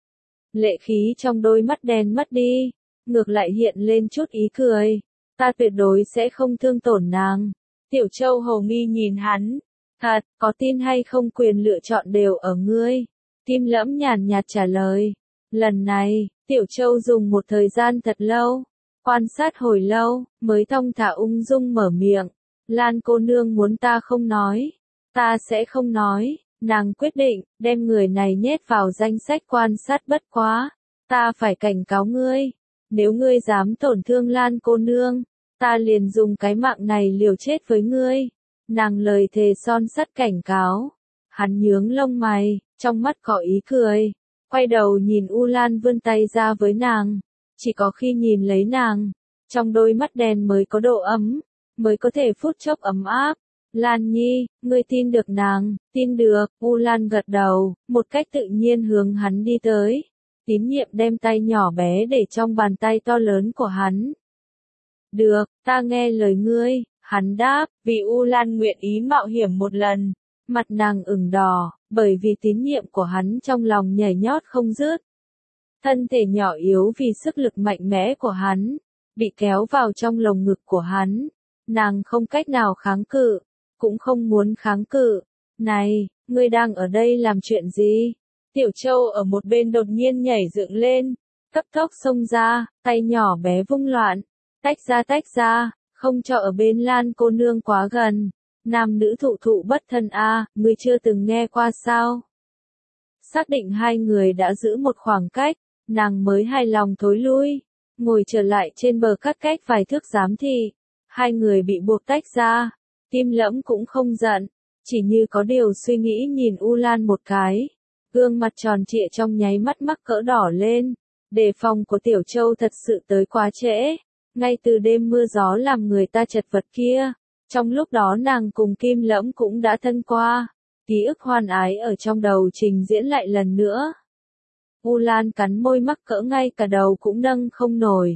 Lệ khí trong đôi mắt đen mất đi, ngược lại hiện lên chút ý cười. Ta tuyệt đối sẽ không thương tổn nàng. Tiểu Châu hồ nghi nhìn hắn. Thật, có tin hay không quyền lựa chọn đều ở ngươi. Kim Lẫm nhàn nhạt trả lời. Lần này, Tiểu Châu dùng một thời gian thật lâu, quan sát hồi lâu, mới thong thả ung dung mở miệng. Lan cô nương muốn ta không nói. Ta sẽ không nói. Nàng quyết định, đem người này nhét vào danh sách quan sát bất quá. Ta phải cảnh cáo ngươi. Nếu ngươi dám tổn thương Lan cô nương, ta liền dùng cái mạng này liều chết với ngươi. Nàng lời thề son sắt cảnh cáo. Hắn nhướng lông mày, trong mắt có ý cười. Quay đầu nhìn U Lan vươn tay ra với nàng. Chỉ có khi nhìn lấy nàng, trong đôi mắt đen mới có độ ấm, mới có thể phút chốc ấm áp. Lan Nhi, ngươi tin được nàng? Tin được. U Lan gật đầu, một cách tự nhiên hướng hắn đi tới. Tín nhiệm đem tay nhỏ bé để trong bàn tay to lớn của hắn. Được, ta nghe lời ngươi. Hắn đáp, vì U Lan nguyện ý mạo hiểm một lần. Mặt nàng ửng đỏ, bởi vì tín nhiệm của hắn trong lòng nhảy nhót không dứt. Thân thể nhỏ yếu vì sức lực mạnh mẽ của hắn, bị kéo vào trong lồng ngực của hắn. Nàng không cách nào kháng cự, cũng không muốn kháng cự. Này, ngươi đang ở đây làm chuyện gì? Tiểu Châu ở một bên đột nhiên nhảy dựng lên, cấp tốc xông ra, tay nhỏ bé vung loạn, tách ra tách ra. Không cho ở bên Lan cô nương quá gần. Nam nữ thụ thụ bất thân a, à, ngươi chưa từng nghe qua sao? Xác định hai người đã giữ một khoảng cách, nàng mới hài lòng thối lui, ngồi trở lại trên bờ cắt cách vài thước giám thị. Hai người bị buộc tách ra. Kim Lẫm cũng không giận, chỉ như có điều suy nghĩ nhìn U Lan một cái. Gương mặt tròn trịa trong nháy mắt mắc cỡ đỏ lên. Đề phòng của Tiểu Châu thật sự tới quá trễ. ngay từ đêm mưa gió làm người ta chật vật kia, trong lúc đó nàng cùng Kim Lẫm cũng đã thân qua, ký ức hoan ái ở trong đầu trình diễn lại lần nữa. U Lan cắn môi mắc cỡ ngay cả đầu cũng nâng không nổi.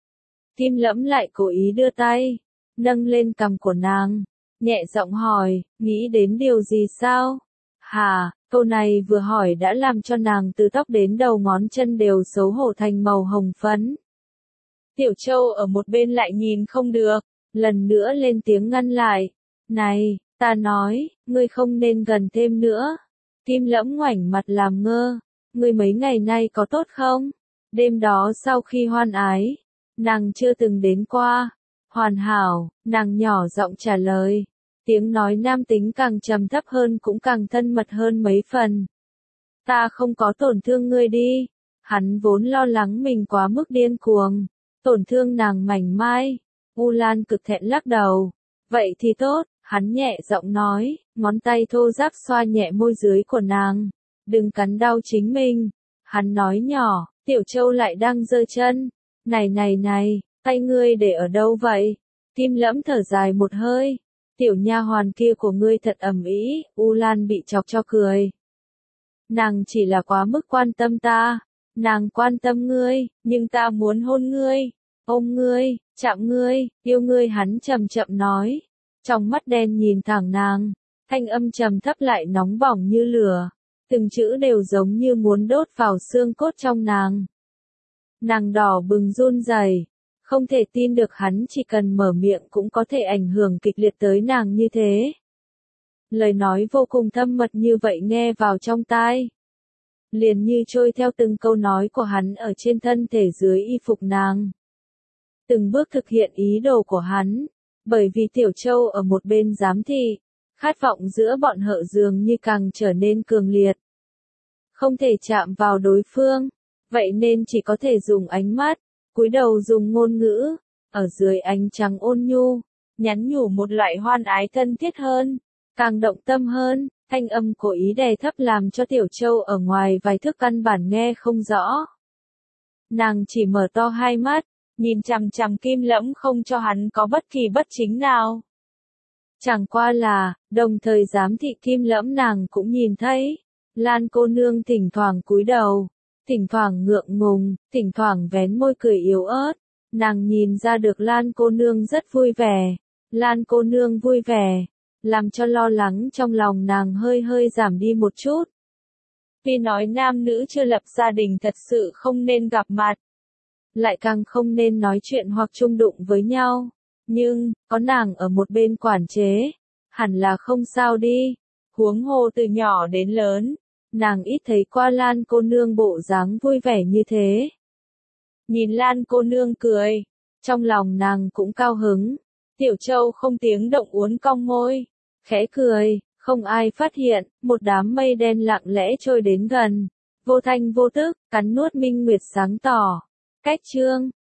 Kim Lẫm lại cố ý đưa tay, nâng lên cằm của nàng, nhẹ giọng hỏi, nghĩ đến điều gì sao? Hà, câu này vừa hỏi đã làm cho nàng từ tóc đến đầu ngón chân đều xấu hổ thành màu hồng phấn. Tiểu Châu ở một bên lại nhìn không được, lần nữa lên tiếng ngăn lại. Này, ta nói, ngươi không nên gần thêm nữa. Kim Lẫm ngoảnh mặt làm ngơ, ngươi mấy ngày nay có tốt không? Đêm đó sau khi hoan ái, nàng chưa từng đến qua. Hoàn hảo, nàng nhỏ giọng trả lời. Tiếng nói nam tính càng trầm thấp hơn cũng càng thân mật hơn mấy phần. Ta không có tổn thương ngươi đi. Hắn vốn lo lắng mình quá mức điên cuồng, tổn thương nàng mảnh mai. U Lan cực thẹn lắc đầu. Vậy thì tốt, hắn nhẹ giọng nói, ngón tay thô ráp xoa nhẹ môi dưới của nàng. Đừng cắn đau chính mình. Hắn nói nhỏ, Tiểu Châu lại đang giơ chân. Này này này, tay ngươi để ở đâu vậy? Kim Lẫm thở dài một hơi. Tiểu nha hoàn kia của ngươi thật ầm ĩ. U Lan bị chọc cho cười. Nàng chỉ là quá mức quan tâm ta. Nàng quan tâm ngươi, nhưng ta muốn hôn ngươi, ôm ngươi, chạm ngươi, yêu ngươi, hắn chậm chậm nói. Trong mắt đen nhìn thẳng nàng, thanh âm trầm thấp lại nóng bỏng như lửa, từng chữ đều giống như muốn đốt vào xương cốt trong nàng. Nàng đỏ bừng run rẩy, không thể tin được hắn chỉ cần mở miệng cũng có thể ảnh hưởng kịch liệt tới nàng như thế. Lời nói vô cùng thâm mật như vậy nghe vào trong tai, liền như trôi theo từng câu nói của hắn ở trên thân thể dưới y phục nàng. Từng bước thực hiện ý đồ của hắn, bởi vì Tiểu Châu ở một bên giám thị, khát vọng giữa bọn họ dường như càng trở nên cường liệt. Không thể chạm vào đối phương, vậy nên chỉ có thể dùng ánh mắt, cúi đầu dùng ngôn ngữ, ở dưới ánh trăng ôn nhu, nhắn nhủ một loại hoan ái thân thiết hơn, càng động tâm hơn. Thanh âm cố ý đè thấp làm cho Tiểu Châu ở ngoài vài thước căn bản nghe không rõ. Nàng chỉ mở to hai mắt, nhìn chằm chằm Kim Lẫm không cho hắn có bất kỳ bất chính nào. Chẳng qua là, đồng thời giám thị Kim Lẫm nàng cũng nhìn thấy. Lan cô nương thỉnh thoảng cúi đầu, thỉnh thoảng ngượng ngùng, thỉnh thoảng vén môi cười yếu ớt. Nàng nhìn ra được Lan cô nương rất vui vẻ. Lan cô nương vui vẻ, làm cho lo lắng trong lòng nàng hơi hơi giảm đi một chút. Tuy nói nam nữ chưa lập gia đình thật sự không nên gặp mặt, lại càng không nên nói chuyện hoặc chung đụng với nhau, nhưng, có nàng ở một bên quản chế, hẳn là không sao đi. Huống hồ từ nhỏ đến lớn, nàng ít thấy qua Lan cô nương bộ dáng vui vẻ như thế. Nhìn Lan cô nương cười, trong lòng nàng cũng cao hứng. Tiểu Châu không tiếng động uốn cong môi, khẽ cười, không ai phát hiện, một đám mây đen lặng lẽ trôi đến gần, vô thanh vô tức, cắn nuốt minh nguyệt sáng tỏ. Cách chương